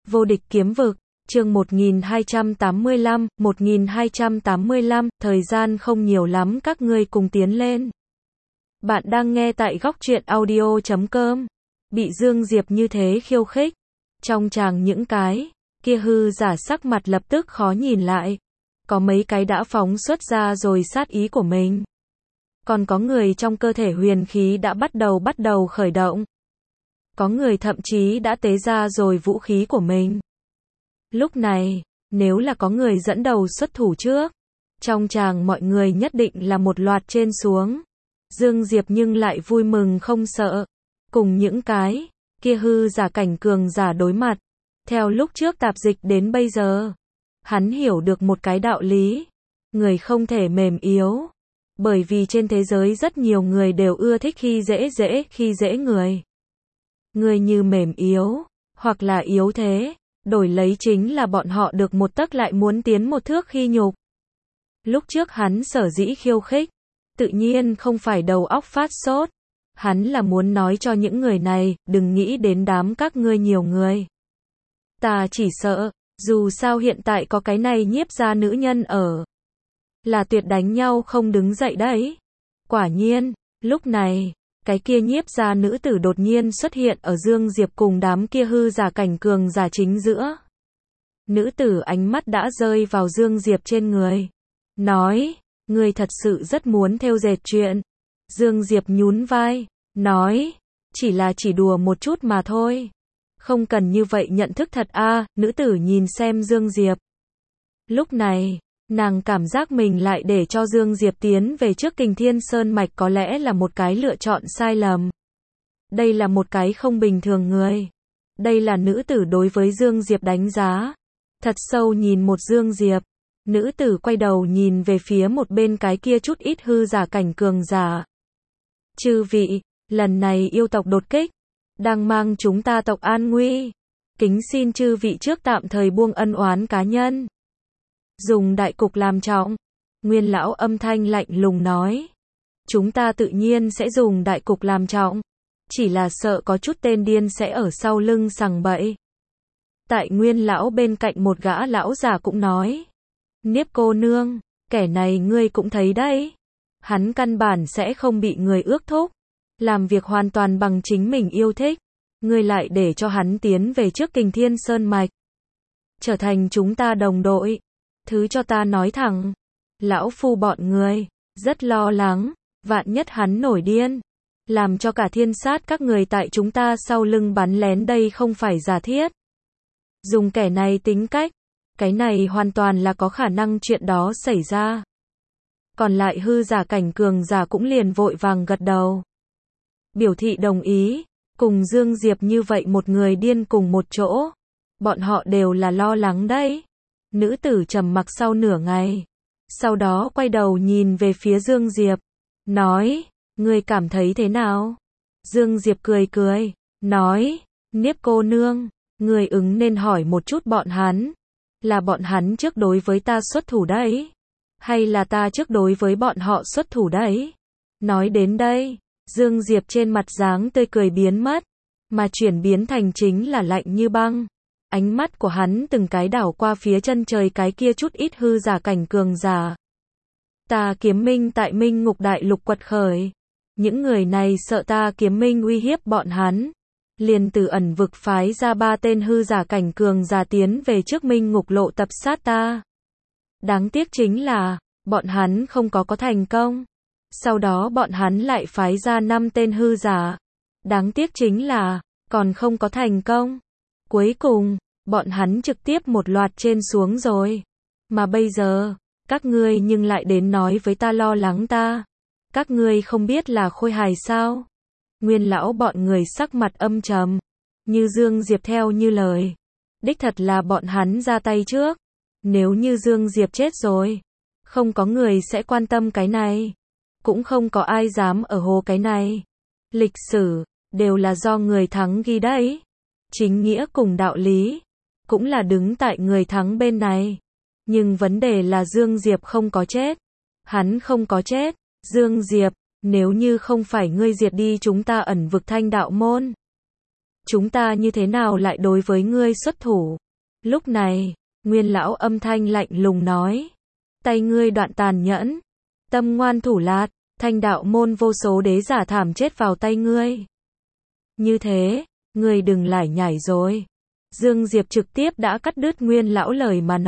Vô địch kiếm vực, chương 1285, thời gian không nhiều lắm các ngươi cùng tiến lên. Bạn đang nghe tại góc truyện audio.com. Bị Dương Diệp như thế khiêu khích. Trong chàng những cái kia hư giả sắc mặt lập tức khó nhìn lại. Có mấy cái đã phóng xuất ra rồi sát ý của mình. Còn có người trong cơ thể huyền khí đã bắt đầu khởi động. Có người thậm chí đã tế ra rồi vũ khí của mình. Lúc này, nếu là có người dẫn đầu xuất thủ trước, trong chàng mọi người nhất định là một loạt trên xuống. Dương Diệp nhưng lại vui mừng không sợ, cùng những cái kia hư giả cảnh cường giả đối mặt. Theo lúc trước tạp dịch đến bây giờ, hắn hiểu được một cái đạo lý, người không thể mềm yếu, bởi vì trên thế giới rất nhiều người đều ưa thích khi dễ người. Người như mềm yếu, hoặc là yếu thế, đổi lấy chính là bọn họ được một tấc lại muốn tiến một thước khi nhục. Lúc trước hắn sở dĩ khiêu khích, tự nhiên không phải đầu óc phát sốt. Hắn là muốn nói cho những người này, đừng nghĩ đến đám các ngươi nhiều người. Ta chỉ sợ, dù sao hiện tại có cái này nhiếp ra nữ nhân ở, là tuyệt đánh nhau không đứng dậy đấy. Quả nhiên, lúc này, cái kia nhiếp ra nữ tử đột nhiên xuất hiện ở Dương Diệp cùng đám kia hư giả cảnh cường giả chính giữa. Nữ tử ánh mắt đã rơi vào Dương Diệp trên người. Nói, ngươi thật sự rất muốn theo dệt chuyện. Dương Diệp nhún vai, nói, chỉ đùa một chút mà thôi. Không cần như vậy nhận thức thật a. Nữ tử nhìn xem Dương Diệp. Lúc này, nàng cảm giác mình lại để cho Dương Diệp tiến về trước Kình Thiên Sơn Mạch có lẽ là một cái lựa chọn sai lầm. Đây là một cái không bình thường người. Đây là nữ tử đối với Dương Diệp đánh giá. Thật sâu nhìn một Dương Diệp. Nữ tử quay đầu nhìn về phía một bên cái kia chút ít hư giả cảnh cường giả. Chư vị, lần này yêu tộc đột kích, đang mang chúng ta tộc an nguy. Kính xin chư vị trước tạm thời buông ân oán cá nhân. Dùng đại cục làm trọng. Nguyên lão âm thanh lạnh lùng nói. Chúng ta tự nhiên sẽ dùng đại cục làm trọng. Chỉ là sợ có chút tên điên sẽ ở sau lưng sằng bậy. Tại Nguyên lão bên cạnh một gã lão già cũng nói. Niếp cô nương, kẻ này ngươi cũng thấy đấy. Hắn căn bản sẽ không bị người ước thúc. Làm việc hoàn toàn bằng chính mình yêu thích. Ngươi lại để cho hắn tiến về trước Kình Thiên Sơn Mạch. Trở thành chúng ta đồng đội. Thứ cho ta nói thẳng. Lão phu bọn người, rất lo lắng. Vạn nhất hắn nổi điên. Làm cho cả thiên sát các người tại chúng ta sau lưng bắn lén đây không phải giả thiết. Dùng kẻ này tính cách. Cái này hoàn toàn là có khả năng chuyện đó xảy ra. Còn lại hư giả cảnh cường giả cũng liền vội vàng gật đầu. Biểu thị đồng ý, cùng Dương Diệp như vậy một người điên cùng một chỗ. Bọn họ đều là lo lắng đấy. Nữ tử trầm mặc sau nửa ngày. Sau đó quay đầu nhìn về phía Dương Diệp. Nói, ngươi cảm thấy thế nào? Dương Diệp cười, nói, Niếp cô nương, ngươi ứng nên hỏi một chút bọn hắn. Là bọn hắn trước đối với ta xuất thủ đấy? Hay là ta trước đối với bọn họ xuất thủ đấy? Nói đến đây, Dương Diệp trên mặt dáng tươi cười biến mất, mà chuyển biến thành chính là lạnh như băng. Ánh mắt của hắn từng cái đảo qua phía chân trời cái kia chút ít hư giả cảnh cường giả. Ta Kiếm Minh tại Minh Ngục Đại Lục quật khởi. Những người này sợ ta Kiếm Minh uy hiếp bọn hắn. Liền từ ẩn vực phái ra 3 tên hư giả cảnh cường giả tiến về trước Minh Ngục Lộ tập sát ta. Đáng tiếc chính là, bọn hắn không có thành công. Sau đó bọn hắn lại phái ra 5 tên hư giả. Đáng tiếc chính là, còn không có thành công. Cuối cùng, bọn hắn trực tiếp một loạt trên xuống rồi. Mà bây giờ, các ngươi nhưng lại đến nói với ta lo lắng ta. Các ngươi không biết là khôi hài sao? Nguyên lão bọn người sắc mặt âm trầm. Như Dương Diệp theo như lời. Đích thật là bọn hắn ra tay trước. Nếu như Dương Diệp chết rồi, không có người sẽ quan tâm cái này. Cũng không có ai dám ở hồ cái này. Lịch sử, đều là do người thắng ghi đấy. Chính nghĩa cùng đạo lý, cũng là đứng tại người thắng bên này. Nhưng vấn đề là Dương Diệp không có chết. Hắn không có chết. Dương Diệp, nếu như không phải ngươi diệt đi chúng ta ẩn vực Thanh Đạo Môn, chúng ta như thế nào lại đối với ngươi xuất thủ? Lúc này, Nguyên lão âm thanh lạnh lùng nói, tay ngươi đoạn tàn nhẫn, tâm ngoan thủ lạt, Thanh đạo môn vô số đế giả thảm chết vào tay ngươi. Như thế, ngươi đừng lải nhải rồi. Dương Diệp trực tiếp đã cắt đứt Nguyên lão lời mà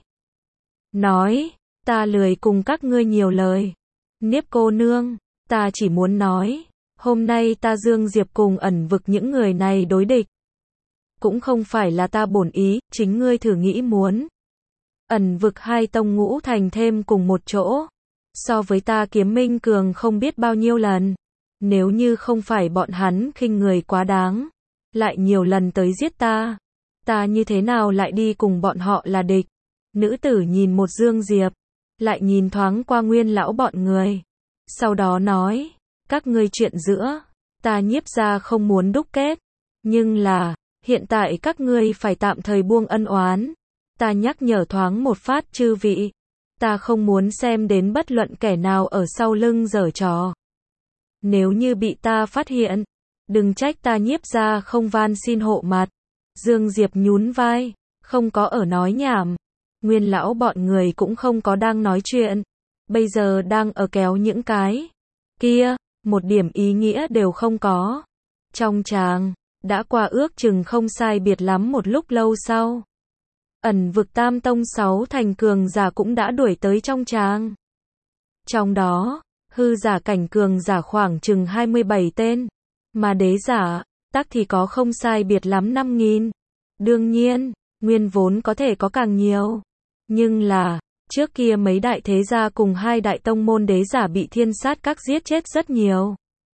nói, ta lười cùng các ngươi nhiều lời. Niếp cô nương, ta chỉ muốn nói, hôm nay ta Dương Diệp cùng ẩn vực những người này đối địch. Cũng không phải là ta bổn ý, chính ngươi thử nghĩ muốn. Ẩn vực hai tông ngũ thành thêm cùng một chỗ. So với ta Kiếm Minh cường không biết bao nhiêu lần. Nếu như không phải bọn hắn khinh người quá đáng, lại nhiều lần tới giết ta như thế nào lại đi cùng bọn họ là địch? Nữ tử nhìn một Dương Diệp, lại nhìn thoáng qua Nguyên lão bọn người. Sau đó nói, các ngươi chuyện giữa, ta Nhiếp gia không muốn đúc kết. Nhưng là, hiện tại các ngươi phải tạm thời buông ân oán. Ta nhắc nhở thoáng một phát chư vị. Ta không muốn xem đến bất luận kẻ nào ở sau lưng giở trò. Nếu như bị ta phát hiện, đừng trách ta Nhiếp gia không van xin hộ mặt. Dương Diệp nhún vai, không có ở nói nhảm. Nguyên lão bọn người cũng không có đang nói chuyện. Bây giờ đang ở kéo những cái kia, một điểm ý nghĩa đều không có. Trong tràng, đã qua ước chừng không sai biệt lắm một lúc lâu sau. Ẩn vực tam tông 6 thành cường giả cũng đã đuổi tới trong tràng. Trong đó, hư giả cảnh cường giả khoảng chừng 27 tên. Mà đế giả, tắc thì có không sai biệt lắm 5.000. Đương nhiên, nguyên vốn có thể có càng nhiều. Nhưng là, trước kia mấy đại thế gia cùng hai đại tông môn đế giả bị thiên sát các giết chết rất nhiều.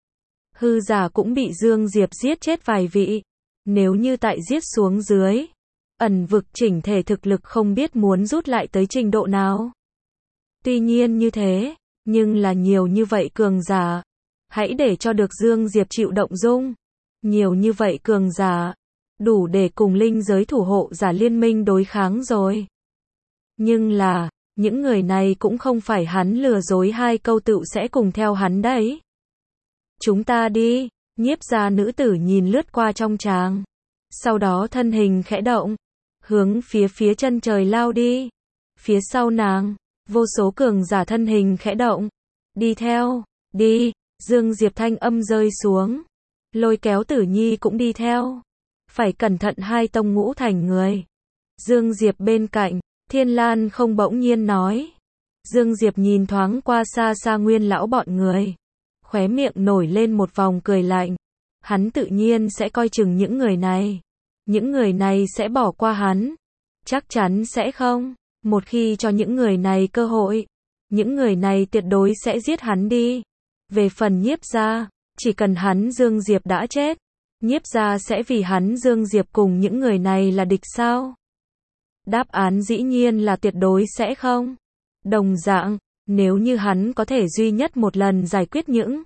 Hư giả cũng bị Dương Diệp giết chết vài vị. Nếu như tại giết xuống dưới, ẩn vực chỉnh thể thực lực không biết muốn rút lại tới trình độ nào. Tuy nhiên như thế, nhưng là nhiều như vậy cường giả. Hãy để cho được Dương Diệp chịu động dung. Nhiều như vậy cường giả, đủ để cùng linh giới thủ hộ giả liên minh đối kháng rồi. Nhưng là, những người này cũng không phải hắn lừa dối hai câu tựu sẽ cùng theo hắn đấy. Chúng ta đi, Nhiếp gia nữ tử nhìn lướt qua trong tràng. Sau đó thân hình khẽ động, hướng phía chân trời lao đi. Phía sau nàng, vô số cường giả thân hình khẽ động. Đi theo, đi, Dương Diệp thanh âm rơi xuống. Lôi kéo Tử Nhi cũng đi theo. Phải cẩn thận hai tông ngũ thành người. Dương Diệp bên cạnh, Thiên Lan không bỗng nhiên nói. Dương Diệp nhìn thoáng qua xa xa Nguyên lão bọn người. Khóe miệng nổi lên một vòng cười lạnh. Hắn tự nhiên sẽ coi chừng những người này. Những người này sẽ bỏ qua hắn. Chắc chắn sẽ không. Một khi cho những người này cơ hội, những người này tuyệt đối sẽ giết hắn đi. Về phần Nhiếp gia, chỉ cần hắn Dương Diệp đã chết, Nhiếp gia sẽ vì hắn Dương Diệp cùng những người này là địch sao? Đáp án dĩ nhiên là tuyệt đối sẽ không. Đồng dạng, nếu như hắn có thể duy nhất một lần giải quyết những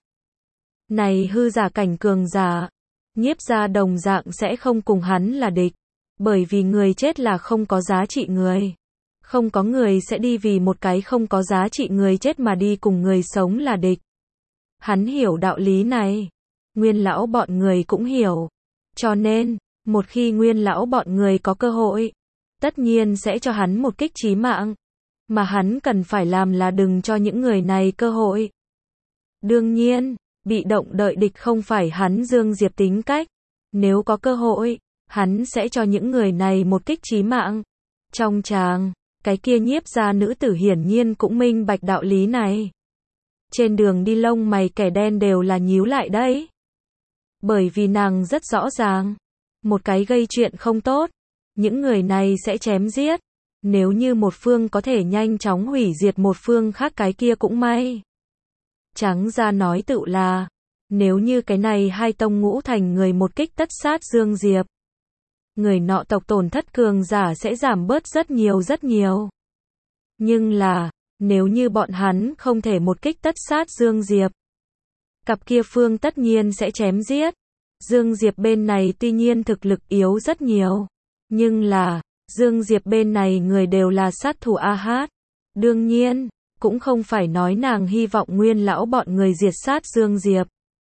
này hư giả cảnh cường giả, Nhiếp gia đồng dạng sẽ không cùng hắn là địch. Bởi vì người chết là không có giá trị người. Không có người sẽ đi vì một cái không có giá trị người chết mà đi cùng người sống là địch. Hắn hiểu đạo lý này. Nguyên lão bọn người cũng hiểu. Cho nên, một khi Nguyên lão bọn người có cơ hội, tất nhiên sẽ cho hắn một kích chí mạng. Mà hắn cần phải làm là đừng cho những người này cơ hội. Đương nhiên, bị động đợi địch không phải hắn Dương Diệp tính cách. Nếu có cơ hội, hắn sẽ cho những người này một kích chí mạng. Trong tràng, cái kia Nhiếp gia nữ tử hiển nhiên cũng minh bạch đạo lý này. Trên đường đi lông mày kẻ đen đều là nhíu lại đấy. Bởi vì nàng rất rõ ràng, một cái gây chuyện không tốt, những người này sẽ chém giết. Nếu như một phương có thể nhanh chóng hủy diệt một phương khác cái kia cũng may. Trắng ra nói tựu là, nếu như cái này hai tông ngũ thành người một kích tất sát Dương Diệp, người nọ tộc tổn thất cường giả sẽ giảm bớt rất nhiều. Nhưng là, nếu như bọn hắn không thể một kích tất sát Dương Diệp, cặp kia phương tất nhiên sẽ chém giết. Dương Diệp bên này tuy nhiên thực lực yếu rất nhiều, nhưng là, Dương Diệp bên này người đều là sát thủ AH. Đương nhiên, cũng không phải nói nàng hy vọng Nguyên lão bọn người diệt sát Dương Diệp.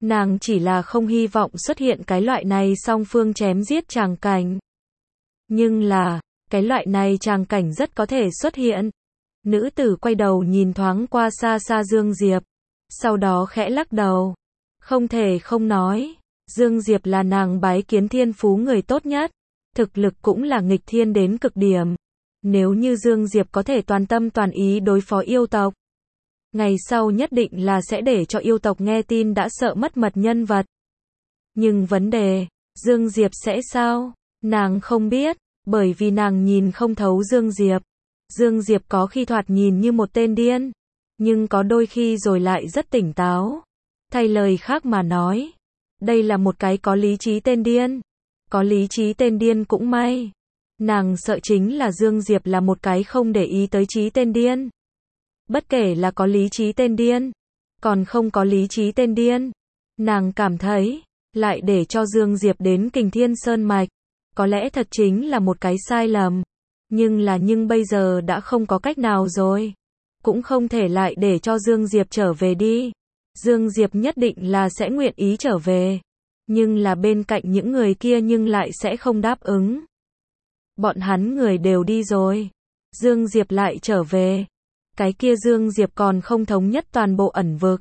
Nàng chỉ là không hy vọng xuất hiện cái loại này song phương chém giết tràng cảnh. Nhưng là, cái loại này tràng cảnh rất có thể xuất hiện. Nữ tử quay đầu nhìn thoáng qua xa xa Dương Diệp. Sau đó khẽ lắc đầu. Không thể không nói. Dương Diệp là nàng bái kiến thiên phú người tốt nhất. Thực lực cũng là nghịch thiên đến cực điểm. Nếu như Dương Diệp có thể toàn tâm toàn ý đối phó yêu tộc, ngày sau nhất định là sẽ để cho yêu tộc nghe tin đã sợ mất mật nhân vật. Nhưng vấn đề, Dương Diệp sẽ sao? Nàng không biết, bởi vì nàng nhìn không thấu Dương Diệp. Dương Diệp có khi thoạt nhìn như một tên điên, nhưng có đôi khi rồi lại rất tỉnh táo. Thay lời khác mà nói, đây là một cái có lý trí tên điên. Có lý trí tên điên cũng may. Nàng sợ chính là Dương Diệp là một cái không để ý tới trí tên điên. Bất kể là có lý trí tên điên, còn không có lý trí tên điên, nàng cảm thấy, lại để cho Dương Diệp đến Kình Thiên Sơn Mạch, có lẽ thật chính là một cái sai lầm. Nhưng bây giờ đã không có cách nào rồi. Cũng không thể lại để cho Dương Diệp trở về đi. Dương Diệp nhất định là sẽ nguyện ý trở về. Nhưng là bên cạnh những người kia nhưng lại sẽ không đáp ứng. Bọn hắn người đều đi rồi. Dương Diệp lại trở về. Cái kia Dương Diệp còn không thống nhất toàn bộ ẩn vực.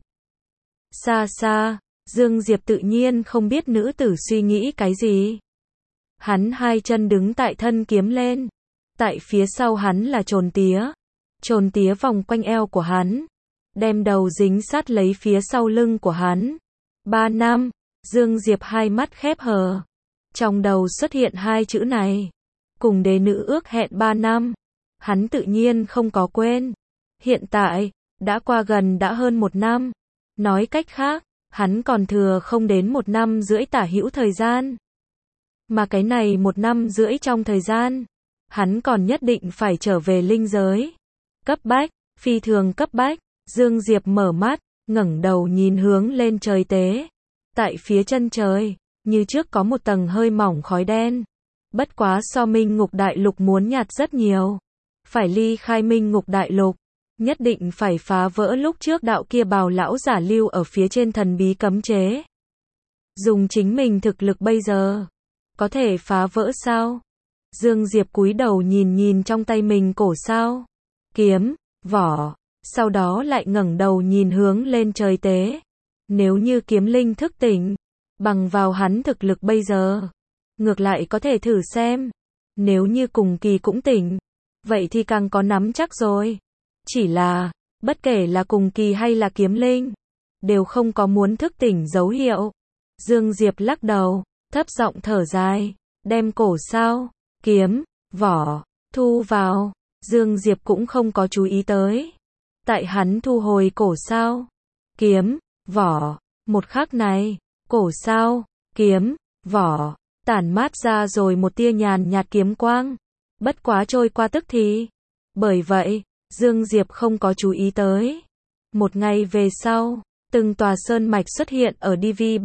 Xa xa, Dương Diệp tự nhiên không biết nữ tử suy nghĩ cái gì. Hắn hai chân đứng tại thân kiếm lên. Tại phía sau hắn là Trồn Tía. Trồn Tía vòng quanh eo của hắn, đem đầu dính sát lấy phía sau lưng của hắn. 3 năm, Dương Diệp hai mắt khép hờ. Trong đầu xuất hiện hai chữ này. Cùng đế nữ ước hẹn 3 năm. Hắn tự nhiên không có quên. Hiện tại, đã qua gần đã hơn 1 năm. Nói cách khác, hắn còn thừa không đến 1 năm rưỡi tả hữu thời gian. Mà cái này 1 năm rưỡi trong thời gian, hắn còn nhất định phải trở về linh giới. Cấp bách, phi thường cấp bách. Dương Diệp mở mắt, ngẩng đầu nhìn hướng lên trời tế. Tại phía chân trời, như trước có một tầng hơi mỏng khói đen. Bất quá so Minh Ngục Đại Lục muốn nhạt rất nhiều. Phải ly khai Minh Ngục Đại Lục, nhất định phải phá vỡ lúc trước đạo kia bào lão giả lưu ở phía trên thần bí cấm chế. Dùng chính mình thực lực bây giờ, có thể phá vỡ sao? Dương Diệp cúi đầu nhìn trong tay mình cổ sao, kiếm, vỏ, sau đó lại ngẩng đầu nhìn hướng lên trời tế. Nếu như kiếm linh thức tỉnh, bằng vào hắn thực lực bây giờ, ngược lại có thể thử xem. Nếu như cùng kỳ cũng tỉnh, vậy thì càng có nắm chắc rồi. Chỉ là, bất kể là cùng kỳ hay là kiếm linh, đều không có muốn thức tỉnh dấu hiệu. Dương Diệp lắc đầu, thấp giọng thở dài, đem cổ sao, kiếm, vỏ, thu vào. Dương Diệp cũng không có chú ý tới. Tại hắn thu hồi cổ sao, kiếm, vỏ, một khắc này, cổ sao, kiếm, vỏ, tản mát ra rồi một tia nhàn nhạt kiếm quang. Bất quá trôi qua tức thì. Bởi vậy, Dương Diệp không có chú ý tới. Một ngày về sau, từng tòa sơn mạch xuất hiện ở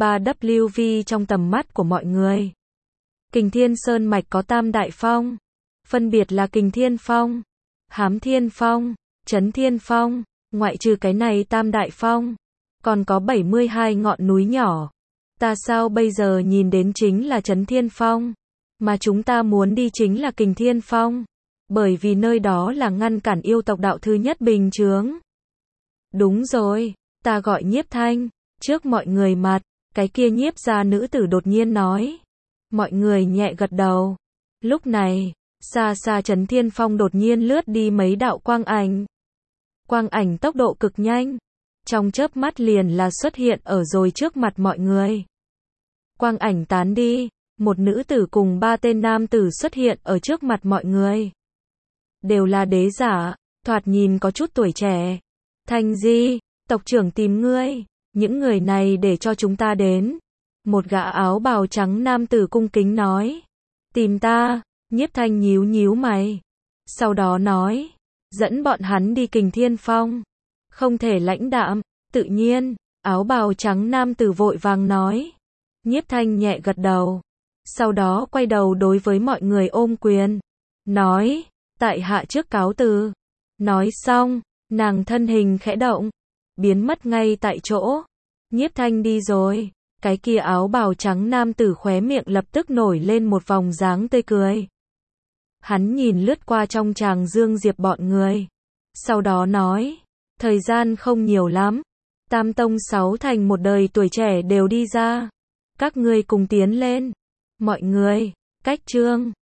DV3WV trong tầm mắt của mọi người. Kình Thiên Sơn mạch có tam đại phong, phân biệt là Kình Thiên Phong, Hám Thiên Phong, Trấn Thiên Phong. Ngoại trừ cái này tam đại phong, còn có 72 ngọn núi nhỏ. Ta sao bây giờ nhìn đến chính là Trấn Thiên Phong, mà chúng ta muốn đi chính là Kình Thiên Phong, bởi vì nơi đó là ngăn cản yêu tộc đạo thứ nhất bình chướng. Đúng rồi, ta gọi Nhiếp Thanh. Trước mọi người mặt, cái kia nhiếp gia nữ tử đột nhiên nói. Mọi người nhẹ gật đầu. Lúc này, xa xa Trấn Thiên Phong đột nhiên lướt đi mấy đạo quang ảnh. Quang ảnh tốc độ cực nhanh, trong chớp mắt liền là xuất hiện ở rồi trước mặt mọi người. Quang ảnh tán đi, một nữ tử cùng 3 tên nam tử xuất hiện ở trước mặt mọi người. Đều là đế giả, thoạt nhìn có chút tuổi trẻ. Thanh Di, tộc trưởng tìm ngươi, những người này để cho chúng ta đến. Một gã áo bào trắng nam tử cung kính nói. Tìm ta, Nhiếp Thanh nhíu nhíu mày. Sau đó nói, dẫn bọn hắn đi Kình Thiên Phong. Không thể lãnh đạm, tự nhiên, áo bào trắng nam tử vội vàng nói. Nhiếp Thanh nhẹ gật đầu. Sau đó quay đầu đối với mọi người ôm quyền. Nói, tại hạ trước cáo từ. Nói xong, nàng thân hình khẽ động, biến mất ngay tại chỗ. Nhiếp Thanh đi rồi. Cái kia áo bào trắng nam tử khóe miệng lập tức nổi lên một vòng dáng tươi cười. Hắn nhìn lướt qua trong tràng Dương Diệp bọn người. Sau đó nói, thời gian không nhiều lắm. Tam tông sáu thành một đời tuổi trẻ đều đi ra. Các ngươi cùng tiến lên. Mọi người, cách chương.